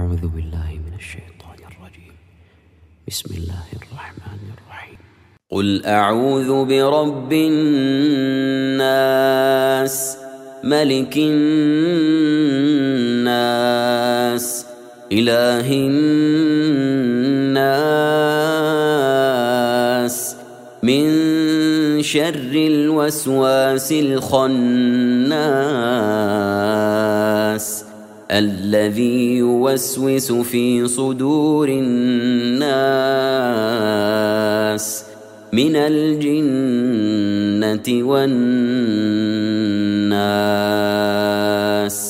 أعوذ بالله من الشيطان الرجيم. بسم الله الرحمن الرحيم. قل أعوذ برب الناس ملك الناس إله الناس من شر الوسواس الخناس الذي يوسوس في صدور الناس من الجنة والناس.